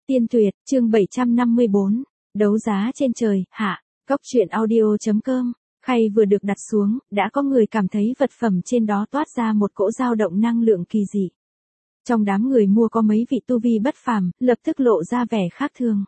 Tiên Tuyệt, chương 754, đấu giá trên trời, hạ, Góc truyện audio.com. Khay vừa được đặt xuống, đã có người cảm thấy vật phẩm trên đó toát ra một cỗ dao động năng lượng kỳ dị. Trong đám người mua có mấy vị tu vi bất phàm, lập tức lộ ra vẻ khác thường.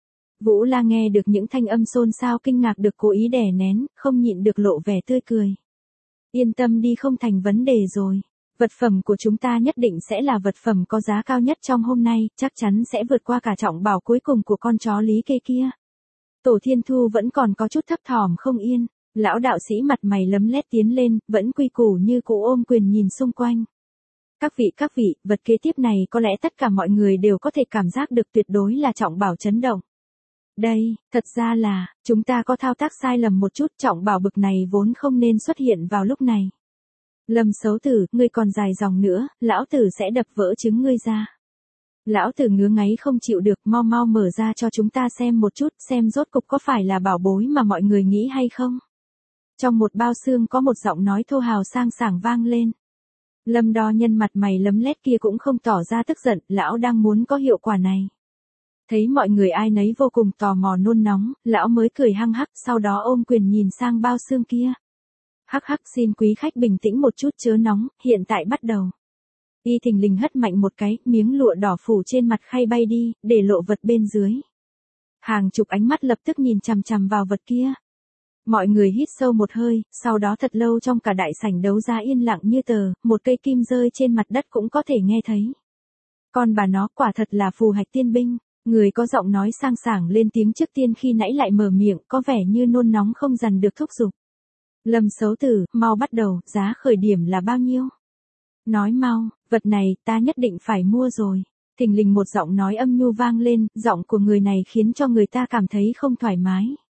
Vũ La nghe được những thanh âm xôn xao kinh ngạc được cố ý đè nén, không nhịn được lộ vẻ tươi cười. Yên tâm đi, không thành vấn đề rồi. Vật phẩm của chúng ta nhất định sẽ là vật phẩm có giá cao nhất trong hôm nay, chắc chắn sẽ vượt qua cả trọng bảo cuối cùng của con chó Lý Kê kia. Tổ Thiên Thu vẫn còn có chút thấp thỏm không yên, lão đạo sĩ mặt mày lấm lét tiến lên, vẫn quy củ như cũ ôm quyền nhìn xung quanh. Các vị, vật kế tiếp này có lẽ tất cả mọi người đều có thể cảm giác được tuyệt đối là trọng bảo chấn động. Đây, thật ra là, chúng ta có thao tác sai lầm một chút, trọng bảo bực này vốn không nên xuất hiện vào lúc này. Lâm xấu tử, ngươi còn dài dòng nữa, lão tử sẽ đập vỡ trứng ngươi ra. Lão tử ngứa ngáy không chịu được, mau mau mở ra cho chúng ta xem một chút, xem rốt cục có phải là bảo bối mà mọi người nghĩ hay không. Trong một bao xương có một giọng nói thô hào sang sảng vang lên. Lâm Đo Nhân mặt mày lấm lét kia cũng không tỏ ra tức giận, lão đang muốn có hiệu quả này. Thấy mọi người ai nấy vô cùng tò mò nôn nóng, lão mới cười hăng hắc, sau đó ôm quyền nhìn sang bao xương kia. Hắc hắc, xin quý khách bình tĩnh một chút chớ nóng, hiện tại bắt đầu. Y thình lình hất mạnh một cái, miếng lụa đỏ phủ trên mặt khay bay đi, để lộ vật bên dưới. Hàng chục ánh mắt lập tức nhìn chằm chằm vào vật kia. Mọi người hít sâu một hơi, sau đó thật lâu trong cả đại sảnh đấu giá yên lặng như tờ, một cây kim rơi trên mặt đất cũng có thể nghe thấy. Con bà nó quả thật là phù hạch tiên binh, người có giọng nói sang sảng lên tiếng trước tiên khi nãy lại mở miệng, có vẻ như nôn nóng không dằn được thúc giục. Lâm xấu tử, mau bắt đầu, giá khởi điểm là bao nhiêu? Nói mau, vật này ta nhất định phải mua rồi. Thình lình một giọng nói âm nhu vang lên, giọng của người này khiến cho người ta cảm thấy không thoải mái.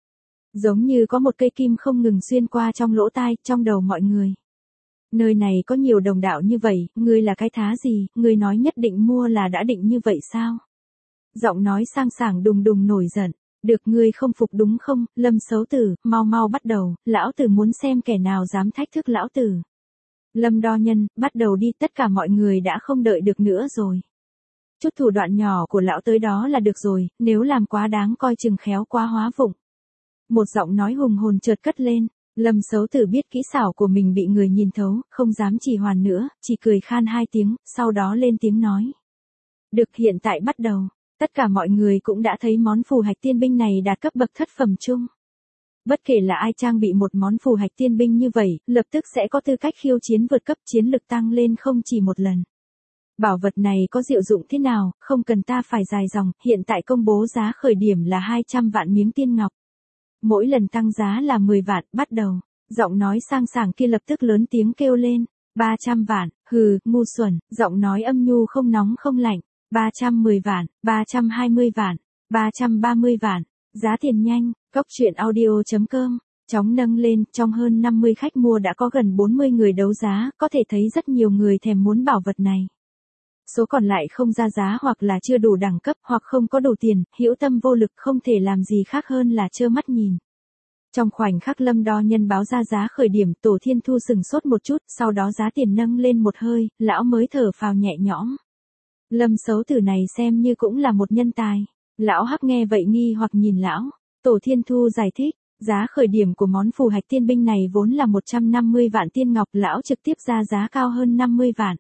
Giống như có một cây kim không ngừng xuyên qua trong lỗ tai, trong đầu mọi người. Nơi này có nhiều đồng đạo như vậy, ngươi là cái thá gì, ngươi nói nhất định mua là đã định như vậy sao? Giọng nói sang sảng đùng đùng nổi giận. Được, ngươi không phục đúng không, Lâm xấu tử, mau mau bắt đầu, lão tử muốn xem kẻ nào dám thách thức lão tử. Lâm Đo Nhân, bắt đầu đi, tất cả mọi người đã không đợi được nữa rồi. Chút thủ đoạn nhỏ của lão tới đó là được rồi, nếu làm quá đáng coi chừng khéo quá hóa vụng. Một giọng nói hùng hồn chợt cất lên, Lâm xấu tử biết kỹ xảo của mình bị người nhìn thấu, không dám trì hoãn nữa, chỉ cười khan hai tiếng, sau đó lên tiếng nói. Được, hiện tại bắt đầu. Tất cả mọi người cũng đã thấy món phù hạch tiên binh này đạt cấp bậc thất phẩm chung. Bất kể là ai trang bị một món phù hạch tiên binh như vậy, lập tức sẽ có tư cách khiêu chiến vượt cấp, chiến lực tăng lên không chỉ một lần. Bảo vật này có diệu dụng thế nào, không cần ta phải dài dòng, hiện tại công bố giá khởi điểm là 200 vạn miếng tiên ngọc. Mỗi lần tăng giá là 10 vạn, bắt đầu. Giọng nói sang sảng kia lập tức lớn tiếng kêu lên, 300 vạn, hừ, ngu xuẩn, giọng nói âm nhu không nóng không lạnh. 310 vạn, 320 vạn, 330 vạn, giá tiền nhanh, Góc truyện audio.com, chóng nâng lên, trong hơn 50 khách mua đã có gần 40 người đấu giá, có thể thấy rất nhiều người thèm muốn bảo vật này. Số còn lại không ra giá hoặc là chưa đủ đẳng cấp hoặc không có đủ tiền, hữu tâm vô lực không thể làm gì khác hơn là trơ mắt nhìn. Trong khoảnh khắc Lâm Đo Nhân báo ra giá khởi điểm, Tổ Thiên Thu sừng sốt một chút, sau đó giá tiền nâng lên một hơi, lão mới thở phào nhẹ nhõm. Lâm xấu tử này xem như cũng là một nhân tài. Lão Hắc nghe vậy nghi hoặc nhìn lão. Tổ Thiên Thu giải thích, giá khởi điểm của món phù hạch tiên binh này vốn là 150 vạn tiên ngọc, lão trực tiếp ra giá cao hơn 50 vạn.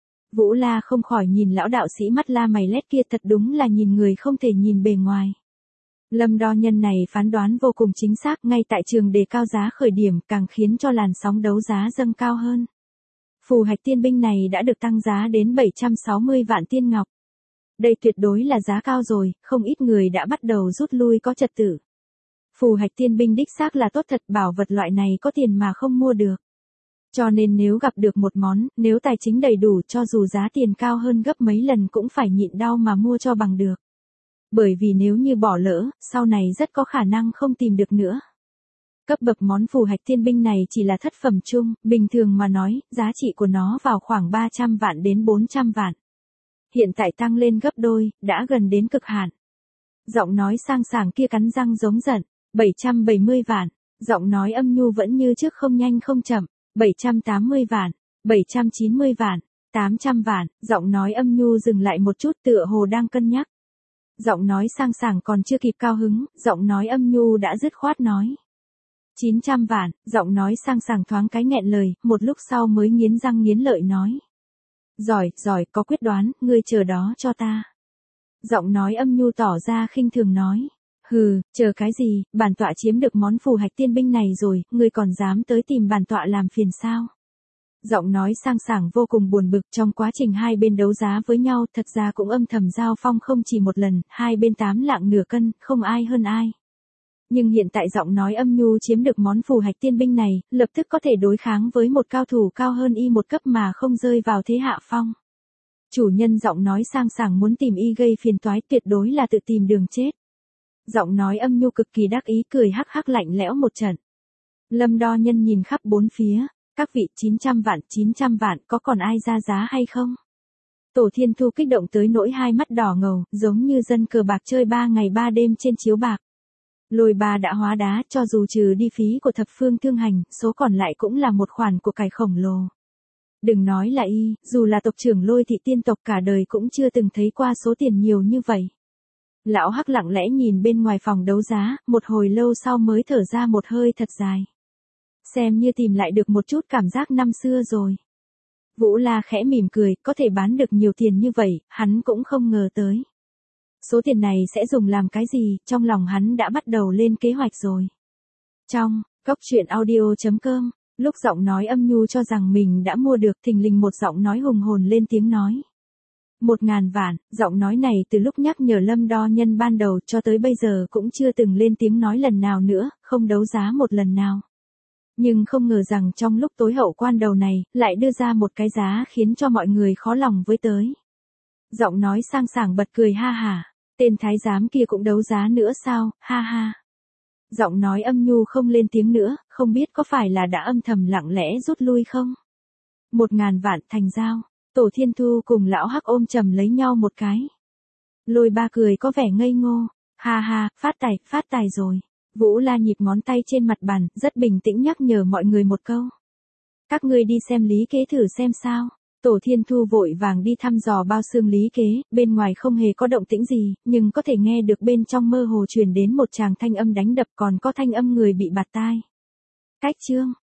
Vũ La không khỏi nhìn lão đạo sĩ mắt la mày lét kia, thật đúng là nhìn người không thể nhìn bề ngoài. Lâm Đo Nhân này phán đoán vô cùng chính xác, ngay tại trường đề cao giá khởi điểm càng khiến cho làn sóng đấu giá dâng cao hơn. Phù hạch tiên binh này đã được tăng giá đến 760 vạn tiên ngọc. Đây tuyệt đối là giá cao rồi, không ít người đã bắt đầu rút lui có trật tự. Phù hạch tiên binh đích xác là tốt thật, bảo vật loại này có tiền mà không mua được. Cho nên nếu gặp được một món, nếu tài chính đầy đủ cho dù giá tiền cao hơn gấp mấy lần cũng phải nhịn đau mà mua cho bằng được. Bởi vì nếu như bỏ lỡ, sau này rất có khả năng không tìm được nữa. Cấp bậc món phù hạch tiên binh này chỉ là thất phẩm chung, bình thường mà nói, giá trị của nó vào khoảng 300 vạn đến 400 vạn. Hiện tại tăng lên gấp đôi, đã gần đến cực hạn. Giọng nói sang sảng kia cắn răng giống giận, 770 vạn, giọng nói âm nhu vẫn như trước không nhanh không chậm, 780 vạn, 790 vạn, 800 vạn, giọng nói âm nhu dừng lại một chút tựa hồ đang cân nhắc. Giọng nói sang sảng còn chưa kịp cao hứng, giọng nói âm nhu đã dứt khoát nói. 900 vạn, giọng nói sang sảng thoáng cái nghẹn lời, một lúc sau mới nghiến răng nghiến lợi nói. Giỏi, giỏi, có quyết đoán, ngươi chờ đó cho ta. Giọng nói âm nhu tỏ ra khinh thường nói. Hừ, chờ cái gì, bản tọa chiếm được món phù hạch tiên binh này rồi, ngươi còn dám tới tìm bản tọa làm phiền sao? Giọng nói sang sảng vô cùng buồn bực, trong quá trình hai bên đấu giá với nhau, thật ra cũng âm thầm giao phong không chỉ một lần, hai bên 8 lạng nửa cân, không ai hơn ai. Nhưng hiện tại giọng nói âm nhu chiếm được món phù hạch tiên binh này, lập tức có thể đối kháng với một cao thủ cao hơn y một cấp mà không rơi vào thế hạ phong. Chủ nhân giọng nói sang sảng muốn tìm y gây phiền toái, tuyệt đối là tự tìm đường chết. Giọng nói âm nhu cực kỳ đắc ý, cười hắc hắc lạnh lẽo một trận. Lâm Đo Nhân nhìn khắp bốn phía, các vị 900 vạn, có còn ai ra giá hay không? Tổ Thiên Thu kích động tới nỗi hai mắt đỏ ngầu, giống như dân cờ bạc chơi 3 ngày 3 đêm trên chiếu bạc. Lôi bà đã hóa đá, cho dù trừ đi phí của thập phương thương hành, số còn lại cũng là một khoản của cải khổng lồ. Đừng nói là y, dù là tộc trưởng Lôi thị tiên tộc cả đời cũng chưa từng thấy qua số tiền nhiều như vậy. Lão Hắc lặng lẽ nhìn bên ngoài phòng đấu giá, một hồi lâu sau mới thở ra một hơi thật dài. Xem như tìm lại được một chút cảm giác năm xưa rồi. Vũ La khẽ mỉm cười, có thể bán được nhiều tiền như vậy, hắn cũng không ngờ tới. Số tiền này sẽ dùng làm cái gì, trong lòng hắn đã bắt đầu lên kế hoạch rồi. Trong góc truyện audio.com, lúc giọng nói âm nhu cho rằng mình đã mua được, thình lình một giọng nói hùng hồn lên tiếng nói. 1000 vạn, giọng nói này từ lúc nhắc nhở Lâm Đo Nhân ban đầu cho tới bây giờ cũng chưa từng lên tiếng nói lần nào nữa, không đấu giá một lần nào. Nhưng không ngờ rằng trong lúc tối hậu quan đầu này, lại đưa ra một cái giá khiến cho mọi người khó lòng với tới. Giọng nói sang sảng bật cười ha hả, tên thái giám kia cũng đấu giá nữa sao, ha ha. Giọng nói âm nhu không lên tiếng nữa, không biết có phải là đã âm thầm lặng lẽ rút lui không? 1000 vạn thành giao. Tổ Thiên Thu cùng lão Hắc ôm chầm lấy nhau một cái. Lôi ba cười có vẻ ngây ngô. Ha ha, phát tài rồi. Vũ La nhịp ngón tay trên mặt bàn, rất bình tĩnh nhắc nhở mọi người một câu. Các ngươi đi xem lý kế thử xem sao. Tổ Thiên Thu vội vàng đi thăm dò bao xương lý kế, bên ngoài không hề có động tĩnh gì, nhưng có thể nghe được bên trong mơ hồ truyền đến một tràng thanh âm đánh đập, còn có thanh âm người bị bạt tai. Cách chương.